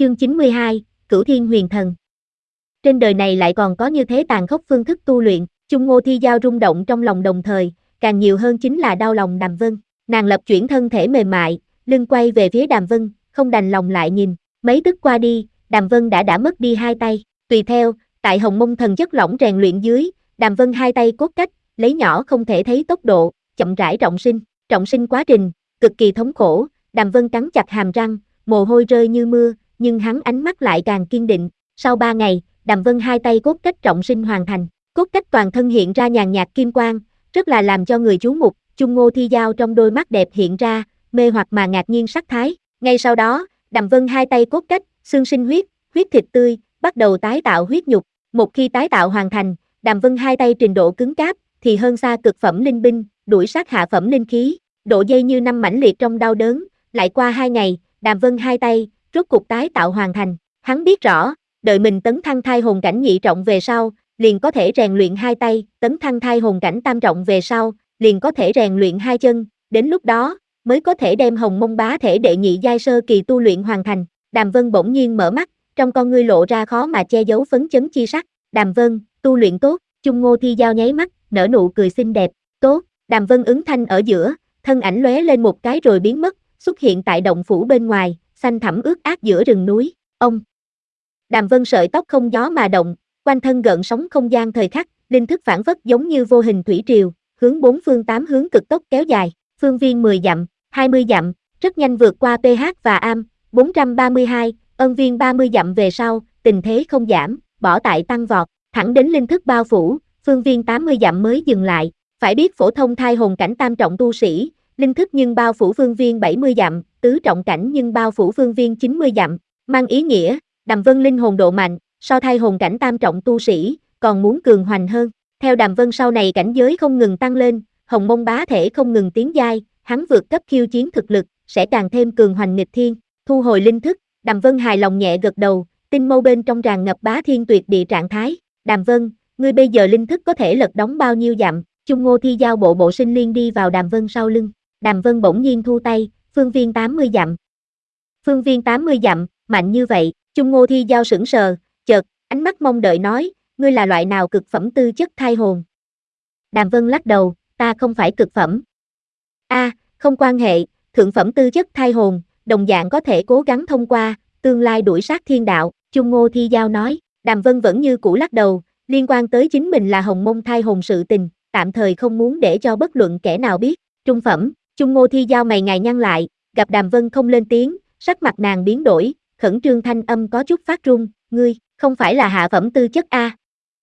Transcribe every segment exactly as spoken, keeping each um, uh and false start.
Chương chín mươi hai, Cửu Thiên Huyền Thần. Trên đời này lại còn có như thế tàn khốc phương thức tu luyện, Chung Ngô Thi Giao rung động trong lòng đồng thời, càng nhiều hơn chính là đau lòng Đàm Vân. Nàng lập chuyển thân thể mềm mại, lưng quay về phía Đàm Vân, không đành lòng lại nhìn. Mấy tức qua đi, Đàm Vân đã đã mất đi hai tay. Tùy theo, tại Hồng Mông Thần chất lỏng rèn luyện dưới, Đàm Vân hai tay cốt cách, lấy nhỏ không thể thấy tốc độ, chậm rãi trọng sinh. Trọng sinh quá trình cực kỳ thống khổ, Đàm Vân cắn chặt hàm răng, mồ hôi rơi như mưa, nhưng hắn ánh mắt lại càng kiên định. Sau ba ngày, Đàm Vân hai tay cốt cách trọng sinh hoàn thành, cốt cách toàn thân hiện ra nhàn nhạt kim quang, rất là làm cho người chú mục. Chung Ngô Thi Giao trong đôi mắt đẹp hiện ra mê hoặc mà ngạc nhiên sắc thái. Ngay sau đó, Đàm Vân hai tay cốt cách, xương sinh huyết, huyết thịt tươi, bắt đầu tái tạo huyết nhục. Một khi tái tạo hoàn thành, Đàm Vân hai tay trình độ cứng cáp thì hơn xa cực phẩm linh binh, đuổi sát hạ phẩm linh khí. Độ dây như năm mãnh liệt trong đau đớn. Lại qua hai ngày, Đàm Vân hai tay rốt cục tái tạo hoàn thành. Hắn biết rõ, đợi mình tấn thăng thai hồn cảnh nhị trọng về sau, liền có thể rèn luyện hai tay, tấn thăng thai hồn cảnh tam trọng về sau, liền có thể rèn luyện hai chân, đến lúc đó, mới có thể đem Hồng Mông Bá thể đệ nhị giai sơ kỳ tu luyện hoàn thành. Đàm Vân bỗng nhiên mở mắt, trong con ngươi lộ ra khó mà che giấu phấn chấn chi sắc. Đàm Vân, tu luyện tốt. Chung Ngô Thi Giao nháy mắt, nở nụ cười xinh đẹp. Tốt. Đàm Vân ứng thanh ở giữa, thân ảnh lóe lên một cái rồi biến mất, xuất hiện tại động phủ bên ngoài, xanh thẳm ướt át giữa rừng núi. Ông. Đàm Vân sợi tóc không gió mà động, quanh thân gợn sóng không gian thời khắc, linh thức phản phất giống như vô hình thủy triều, hướng bốn phương tám hướng cực tốc kéo dài, phương viên mười dặm, hai mươi dặm, rất nhanh vượt qua pH và am, bốn trăm ba mươi hai, ân viên ba mươi dặm về sau, tình thế không giảm, bỏ tại tăng vọt, thẳng đến linh thức bao phủ, phương viên tám mươi dặm mới dừng lại. Phải biết phổ thông thai hồn cảnh tam trọng tu sĩ, linh thức nhưng bao phủ phương viên bảy mươi dặm, tứ trọng cảnh nhưng bao phủ phương viên chín mươi dặm, mang ý nghĩa, Đàm Vân linh hồn độ mạnh, so thai hồn cảnh tam trọng tu sĩ, còn muốn cường hoành hơn. Theo Đàm Vân sau này cảnh giới không ngừng tăng lên, Hồng Mông Bá thể không ngừng tiến giai, hắn vượt cấp khiêu chiến thực lực, sẽ càng thêm cường hoành nghịch thiên. Thu hồi linh thức, Đàm Vân hài lòng nhẹ gật đầu, tinh mâu bên trong tràn ngập bá thiên tuyệt địa trạng thái. Đàm Vân, ngươi bây giờ linh thức có thể lật đóng bao nhiêu dặm? Chung Ngô Thi Giao bộ bộ sinh liên đi vào Đàm Vân sau lưng. Đàm Vân bỗng nhiên thu tay, phương viên tám mươi dặm. Phương viên tám mươi dặm, mạnh như vậy. Chung Ngô Thi Giao sững sờ, chợt, ánh mắt mong đợi nói, ngươi là loại nào cực phẩm tư chất thai hồn? Đàm Vân lắc đầu, ta không phải cực phẩm. A, à, không quan hệ, thượng phẩm tư chất thai hồn, đồng dạng có thể cố gắng thông qua, tương lai đuổi sát thiên đạo. Chung Ngô Thi Giao nói. Đàm Vân vẫn như cũ lắc đầu, liên quan tới chính mình là Hồng Mông thai hồn sự tình, tạm thời không muốn để cho bất luận kẻ nào biết. Trung phẩm. Chung Ngô Thi Giao mày ngài nhăn lại, gặp Đàm Vân không lên tiếng, sắc mặt nàng biến đổi, khẩn trương thanh âm có chút phát run, ngươi, không phải là hạ phẩm tư chất a?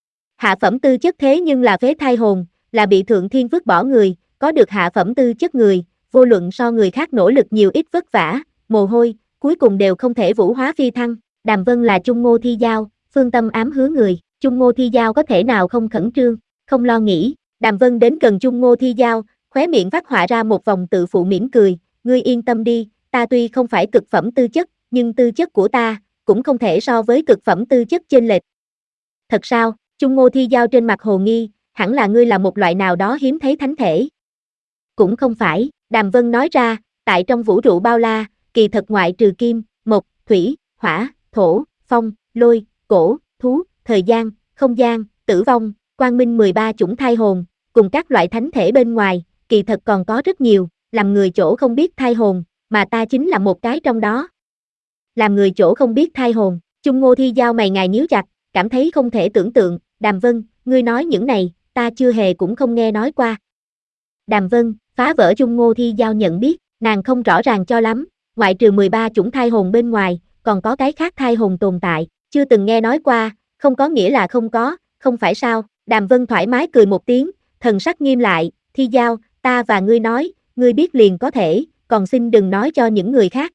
Hạ phẩm tư chất thế nhưng là phế thai hồn, là bị thượng thiên vứt bỏ người, có được hạ phẩm tư chất người, vô luận so người khác nỗ lực nhiều ít vất vả, mồ hôi, cuối cùng đều không thể vũ hóa phi thăng. Đàm Vân là Chung Ngô Thi Giao, phương tâm ám hứa người, Chung Ngô Thi Giao có thể nào không khẩn trương, không lo nghĩ. Đàm Vân đến gần Chung Ngô Thi Giao, khóe miệng phát họa ra một vòng tự phụ mỉm cười, ngươi yên tâm đi, ta tuy không phải cực phẩm tư chất, nhưng tư chất của ta, cũng không thể so với cực phẩm tư chất chênh lệch. Thật sao? Chung Ngô Thi Giao trên mặt hồ nghi, hẳn là ngươi là một loại nào đó hiếm thấy thánh thể. Cũng không phải, Đàm Vân nói ra, tại trong vũ trụ bao la, kỳ thật ngoại trừ kim, mộc, thủy, hỏa, thổ, phong, lôi, cổ, thú, thời gian, không gian, tử vong, quang minh mười ba chủng thai hồn, cùng các loại thánh thể bên ngoài, kỳ thật còn có rất nhiều, làm người chỗ không biết thai hồn, mà ta chính là một cái trong đó. Làm người chỗ không biết thai hồn, Chung Ngô Thi Giao mày ngài nhíu chặt, cảm thấy không thể tưởng tượng. Đàm Vân, ngươi nói những này, ta chưa hề cũng không nghe nói qua. Đàm Vân, phá vỡ Chung Ngô Thi Giao nhận biết, nàng không rõ ràng cho lắm, ngoại trừ mười ba chủng thai hồn bên ngoài, còn có cái khác thai hồn tồn tại, chưa từng nghe nói qua, không có nghĩa là không có, không phải sao? Đàm Vân thoải mái cười một tiếng, thần sắc nghiêm lại, Thi Giao, ta và ngươi nói, ngươi biết liền có thể, còn xin đừng nói cho những người khác.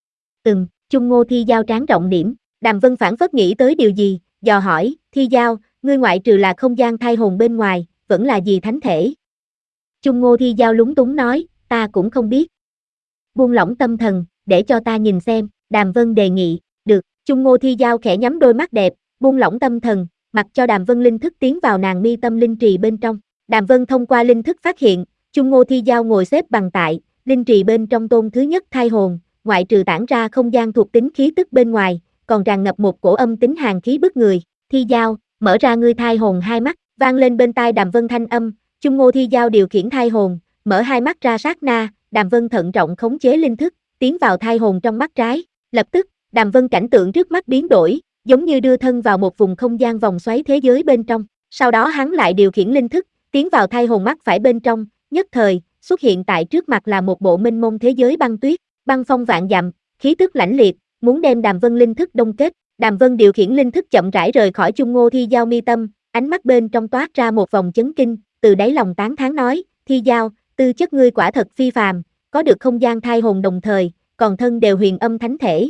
Ừm, Chung Ngô Thi Giao trán trọng điểm, Đàm Vân phản phất nghĩ tới điều gì, dò hỏi, Thi Giao, ngươi ngoại trừ là không gian thai hồn bên ngoài, vẫn là gì thánh thể? Chung Ngô Thi Giao lúng túng nói, ta cũng không biết. Buông lỏng tâm thần, để cho ta nhìn xem, Đàm Vân đề nghị, được. Chung Ngô Thi Giao khẽ nhắm đôi mắt đẹp, buông lỏng tâm thần, mặc cho Đàm Vân linh thức tiến vào nàng mi tâm linh trì bên trong. Đàm Vân thông qua linh thức phát hiện, Chung Ngô Thi Giao ngồi xếp bằng tại, linh trì bên trong tôn thứ nhất thai hồn, ngoại trừ tản ra không gian thuộc tính khí tức bên ngoài, còn tràn ngập một cổ âm tính hàn khí bức người. Thi Giao, mở ra ngươi thai hồn hai mắt, vang lên bên tai Đàm Vân thanh âm, Chung Ngô Thi Giao điều khiển thai hồn, mở hai mắt ra sát na, Đàm Vân thận trọng khống chế linh thức, tiến vào thai hồn trong mắt trái, lập tức, Đàm Vân cảnh tượng trước mắt biến đổi, giống như đưa thân vào một vùng không gian vòng xoáy thế giới bên trong, sau đó hắn lại điều khiển linh thức, tiến vào thai hồn mắt phải bên trong, nhất thời, xuất hiện tại trước mặt là một bộ mênh mông thế giới băng tuyết, băng phong vạn dặm, khí tức lãnh liệt, muốn đem Đàm Vân linh thức đông kết. Đàm Vân điều khiển linh thức chậm rãi rời khỏi Chung Ngô Thi Giao mi tâm, ánh mắt bên trong toát ra một vòng chấn kinh, từ đáy lòng tán thán nói, Thi Giao, tư chất ngươi quả thật phi phàm, có được không gian thai hồn đồng thời, còn thân đều huyền âm thánh thể.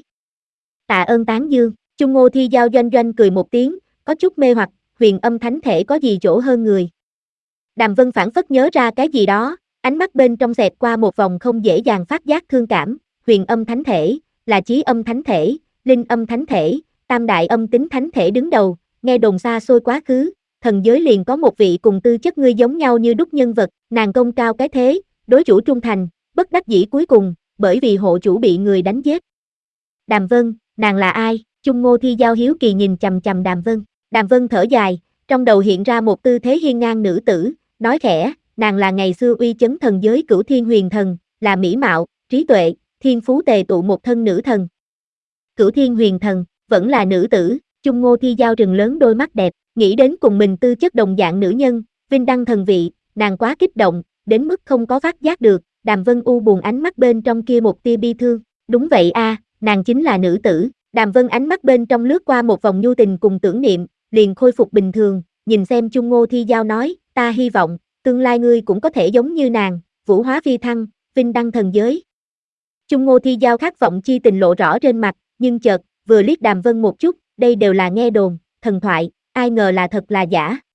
Tạ ơn tán dương, Chung Ngô Thi Giao doanh doanh cười một tiếng, có chút mê hoặc, huyền âm thánh thể có gì chỗ hơn người. Đàm Vân phảng phất nhớ ra cái gì đó, ánh mắt bên trong xẹt qua một vòng không dễ dàng phát giác thương cảm, huyền âm thánh thể, là chí âm thánh thể, linh âm thánh thể, tam đại âm tính thánh thể đứng đầu, nghe đồn xa xôi quá khứ, thần giới liền có một vị cùng tư chất ngươi giống nhau như đúc nhân vật, nàng công cao cái thế, đối chủ trung thành, bất đắc dĩ cuối cùng, bởi vì hộ chủ bị người đánh giết. Đàm Vân, nàng là ai? Chung Ngô Thi Giao hiếu kỳ nhìn chằm chằm Đàm Vân, Đàm Vân thở dài, trong đầu hiện ra một tư thế hiên ngang nữ tử, nói khẽ, nàng là ngày xưa uy chấn thần giới Cửu Thiên Huyền Thần, là mỹ mạo, trí tuệ, thiên phú tề tụ một thân nữ thần. Cửu Thiên Huyền Thần, vẫn là nữ tử, Chung Ngô Thi Giao trừng lớn đôi mắt đẹp, nghĩ đến cùng mình tư chất đồng dạng nữ nhân, vinh đăng thần vị, nàng quá kích động, đến mức không có phát giác được, Đàm Vân u buồn ánh mắt bên trong kia một tia bi thương, đúng vậy a, à, nàng chính là nữ tử, Đàm Vân ánh mắt bên trong lướt qua một vòng nhu tình cùng tưởng niệm, liền khôi phục bình thường, nhìn xem Chung Ngô Thi Giao nói, ta hy vọng, tương lai ngươi cũng có thể giống như nàng, vũ hóa phi thăng, vinh đăng thần giới. Chung Ngô Thi Giao khát vọng chi tình lộ rõ trên mặt, nhưng chợt, vừa liếc Đàm Vân một chút, đây đều là nghe đồn, thần thoại, ai ngờ là thật là giả.